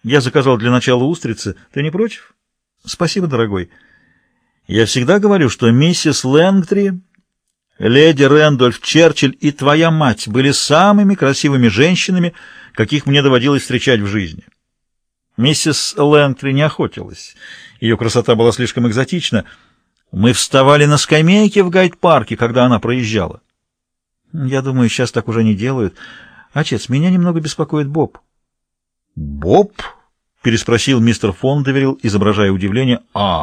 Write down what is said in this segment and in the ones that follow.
Я заказал для начала устрицы. Ты не против? Спасибо, дорогой. Я всегда говорю, что миссис Лэнгтри, леди Рэндольф Черчилль и твоя мать были самыми красивыми женщинами, каких мне доводилось встречать в жизни. Миссис Лэнгтри не охотилась. Ее красота была слишком экзотична. Мы вставали на скамейке в Гайд-парке, когда она проезжала. Я думаю, сейчас так уже не делают. Отец, меня немного беспокоит Боб. Боб? Переспросил мистер Фондеверилл, изображая удивление.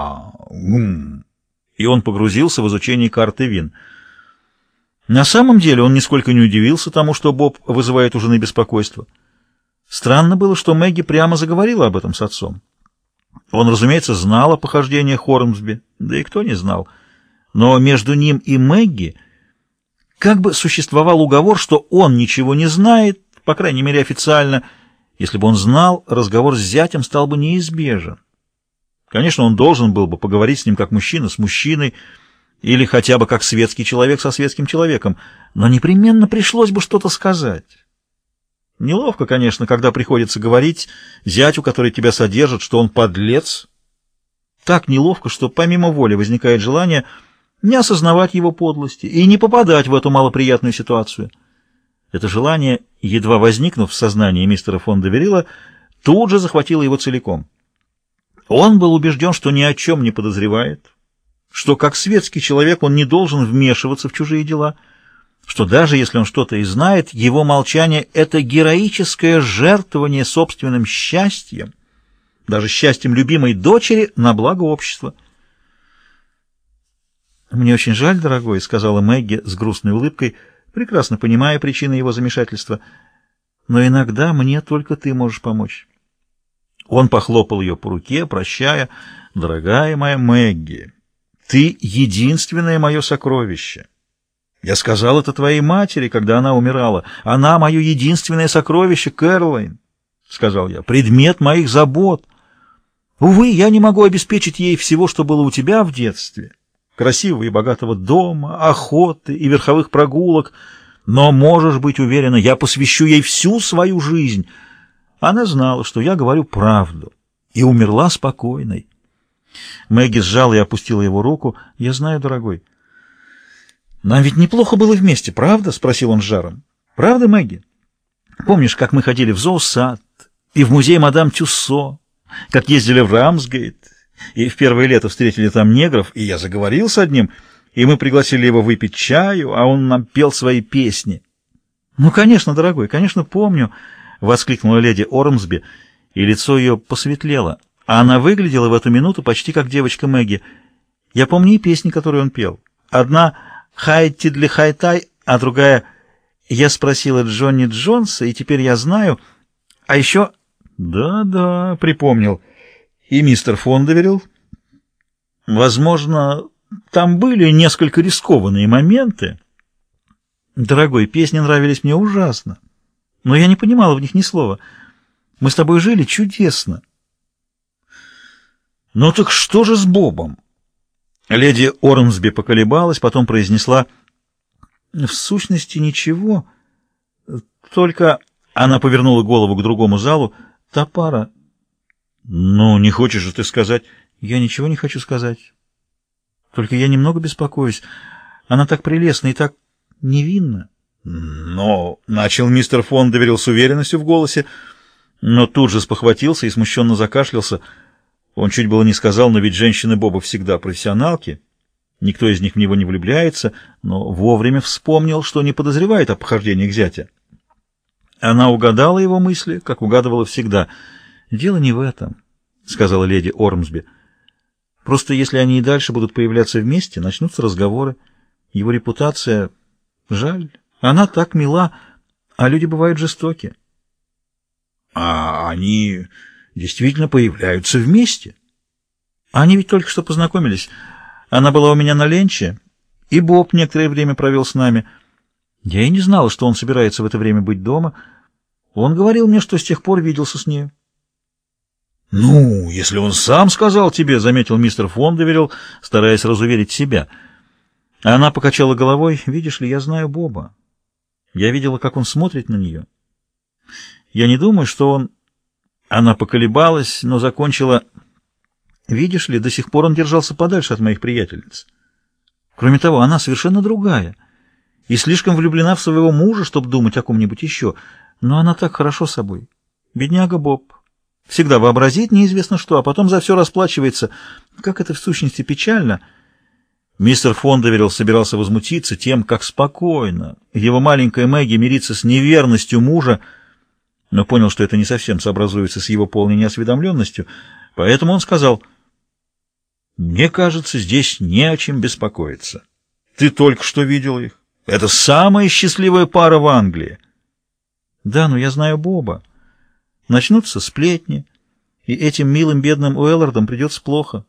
И он погрузился в изучение карты вин. На самом деле он нисколько не удивился тому, что Боб вызывает у жены беспокойство. Странно было, что Мэгги прямо заговорила об этом с отцом. Он, разумеется, знал о похождениях Ормсби, да и кто не знал. Но между ним и Мэгги как бы существовал уговор, что он ничего не знает, по крайней мере официально. Если бы он знал, разговор с зятем стал бы неизбежен. Конечно, он должен был бы поговорить с ним как мужчина с мужчиной, или хотя бы как светский человек со светским человеком, но непременно пришлось бы что-то сказать. Неловко, конечно, когда приходится говорить зятю, который тебя содержит, что он подлец. Так неловко, что помимо воли возникает желание не осознавать его подлости и не попадать в эту малоприятную ситуацию. Это желание, едва возникнув в сознании мистера Фондеверилла, тут же захватило его целиком. Он был убежден, что ни о чем не подозревает, что как светский человек он не должен вмешиваться в чужие дела, что даже если он что-то и знает, его молчание — это героическое жертвование собственным счастьем, даже счастьем любимой дочери, на благо общества. «Мне очень жаль, дорогой», — сказала Мэгги с грустной улыбкой, прекрасно понимая причины его замешательства, «но иногда мне только ты можешь помочь». Он похлопал ее по руке, прощая. «Дорогая моя Мэгги, ты единственное мое сокровище. Я сказал это твоей матери, когда она умирала. Она мое единственное сокровище, Кэролайн, — сказал я, — предмет моих забот. Увы, я не могу обеспечить ей всего, что было у тебя в детстве, красивого и богатого дома, охоты и верховых прогулок, но можешь быть уверена, я посвящу ей всю свою жизнь». Она знала, что я говорю правду, и умерла спокойной. Мэгги сжала и опустила его руку. «Я знаю, дорогой». «Нам ведь неплохо было вместе, правда?» — спросил он с жаром. «Правда, Мэгги? Помнишь, как мы ходили в зоосад и в музей мадам Тюссо, как ездили в Рамсгейт, и в первое лето встретили там негров, и я заговорил с одним, и мы пригласили его выпить чаю, а он нам пел свои песни?» «Ну, конечно, дорогой, конечно, помню», — воскликнула леди Ормсби, и лицо ее посветлело. А она выглядела в эту минуту почти как девочка Мэгги. «Я помню и песни, которые он пел. Одна «Хай-тидли хай-тай», а другая «Я спросила Джонни Джонса, и теперь я знаю». А еще... Да, припомнил. И мистер Фондеверилл. Возможно, там были несколько рискованные моменты. Дорогой, песни нравились мне ужасно, но я не понимала в них ни слова. Мы с тобой жили чудесно. Ну так что же с Бобом? Леди Ормсби поколебалась, потом произнесла: «В сущности, ничего. Только...» Она повернула голову к другому залу. «Та пара...» «Ну, не хочешь же ты сказать...» «Я ничего не хочу сказать. Только я немного беспокоюсь. Она так прелестна и так невинна». «Но...» — начал мистер Фондеверилл с уверенностью в голосе, но тут же спохватился и смущенно закашлялся. Он чуть было не сказал: «Но ведь женщины Боба всегда профессионалки, никто из них в него не влюбляется», но вовремя вспомнил, что не подозревает о похождениях зятя. Она угадала его мысли, как угадывала всегда. «Дело не в этом», — сказала леди Ормсби. «Просто если они и дальше будут появляться вместе, начнутся разговоры. Его репутация... Жаль, она так мила, а люди бывают жестоки». «А они действительно появляются вместе?» «Они ведь только что познакомились. Она была у меня на ленче, и Боб некоторое время провел с нами. Я и не знала, что он собирается в это время быть дома. Он говорил мне, что с тех пор виделся с ней». «Ну, если он сам сказал тебе», — заметил мистер Фондеверилл, стараясь разуверить себя. Она покачала головой. «Видишь ли, я знаю Боба. Я видела, как он смотрит на нее. Я не думаю, что он...» Она поколебалась, но закончила: «Видишь ли, до сих пор он держался подальше от моих приятельниц. Кроме того, она совершенно другая и слишком влюблена в своего мужа, чтобы думать о ком-нибудь еще. Но она так хорошо собой. Бедняга Боб. Всегда вообразит неизвестно что, а потом за все расплачивается. Как это в сущности печально». Мистер Фондеверилл собирался возмутиться тем, как спокойно его маленькая Мэгги мирится с неверностью мужа, но понял, что это не совсем сообразуется с его полной неосведомленностью, поэтому он сказал: «Мне кажется, здесь не о чем беспокоиться. Ты только что видел их. Это самая счастливая пара в Англии». «Да, но я знаю Боба. Начнутся сплетни, и этим милым бедным Уэллардам придется плохо».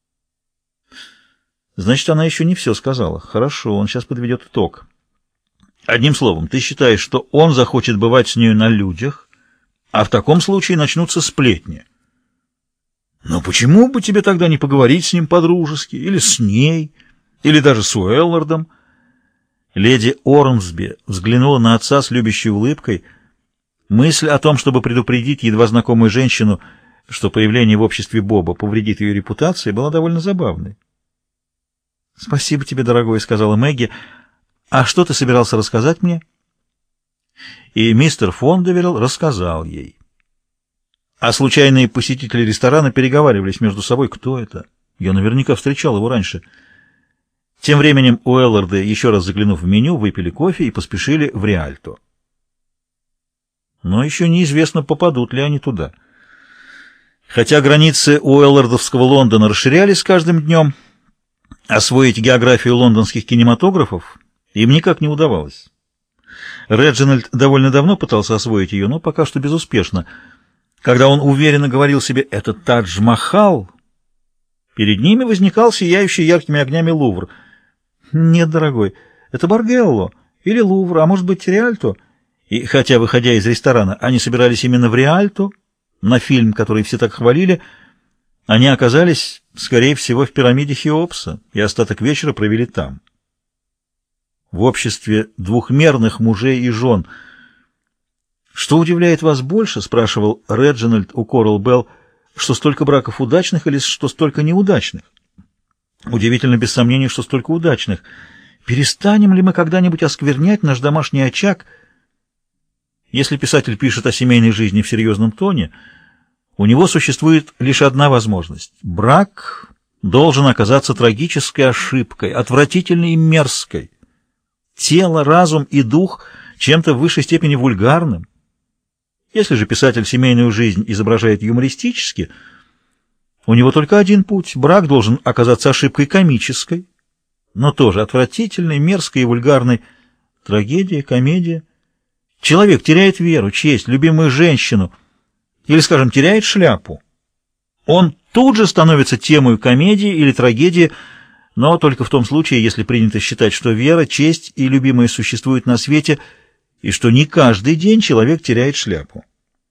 «Значит, она еще не все сказала. Хорошо, он сейчас подведет итог. Одним словом, ты считаешь, что он захочет бывать с нею на людях, а в таком случае начнутся сплетни. Но почему бы тебе тогда не поговорить с ним по-дружески, или с ней, или даже с Уэллардом?» Леди Ормсби взглянула на отца с любящей улыбкой. Мысль о том, чтобы предупредить едва знакомую женщину, что появление в обществе Боба повредит ее репутации, была довольно забавной. «Спасибо тебе, дорогой», — сказала Мэгги. «А что ты собирался рассказать мне?» И мистер Фондеверилл рассказал ей. А случайные посетители ресторана переговаривались между собой. «Кто это? Я наверняка встречал его раньше». Тем временем Уэлларды, еще раз заглянув в меню, выпили кофе и поспешили в Риальто. Но еще неизвестно, попадут ли они туда. Хотя границы уэллардовского Лондона расширялись с каждым днем, освоить географию лондонских кинематографов им никак не удавалось. Реджинальд довольно давно пытался освоить ее, но пока что безуспешно. Когда он уверенно говорил себе «это Тадж-Махал», перед ними возникал сияющий яркими огнями Лувр. «Нет, дорогой, это Баргелло или Лувр, а может быть Риальто». И хотя, выходя из ресторана, они собирались именно в Риальто, на фильм, который все так хвалили, они оказались, скорее всего, в пирамиде Хеопса и остаток вечера провели там. В обществе двухмерных мужей и жен. «Что удивляет вас больше?» — спрашивал Реджинальд у Корал Белл, — «что столько браков удачных или что столько неудачных?» «Удивительно, без сомнения, что столько удачных. Перестанем ли мы когда-нибудь осквернять наш домашний очаг?» Если писатель пишет о семейной жизни в серьезном тоне, у него существует лишь одна возможность. Брак должен оказаться трагической ошибкой, отвратительной и мерзкой. Тело, разум и дух чем-то в высшей степени вульгарным. Если же писатель семейную жизнь изображает юмористически, у него только один путь. Брак должен оказаться ошибкой комической, но тоже отвратительной, мерзкой и вульгарной. Трагедия, комедия. Человек теряет веру, честь, любимую женщину, или, скажем, теряет шляпу. Он тут же становится темой комедии или трагедии, но только в том случае, если принято считать, что вера, честь и любимые существуют на свете, и что не каждый день человек теряет шляпу.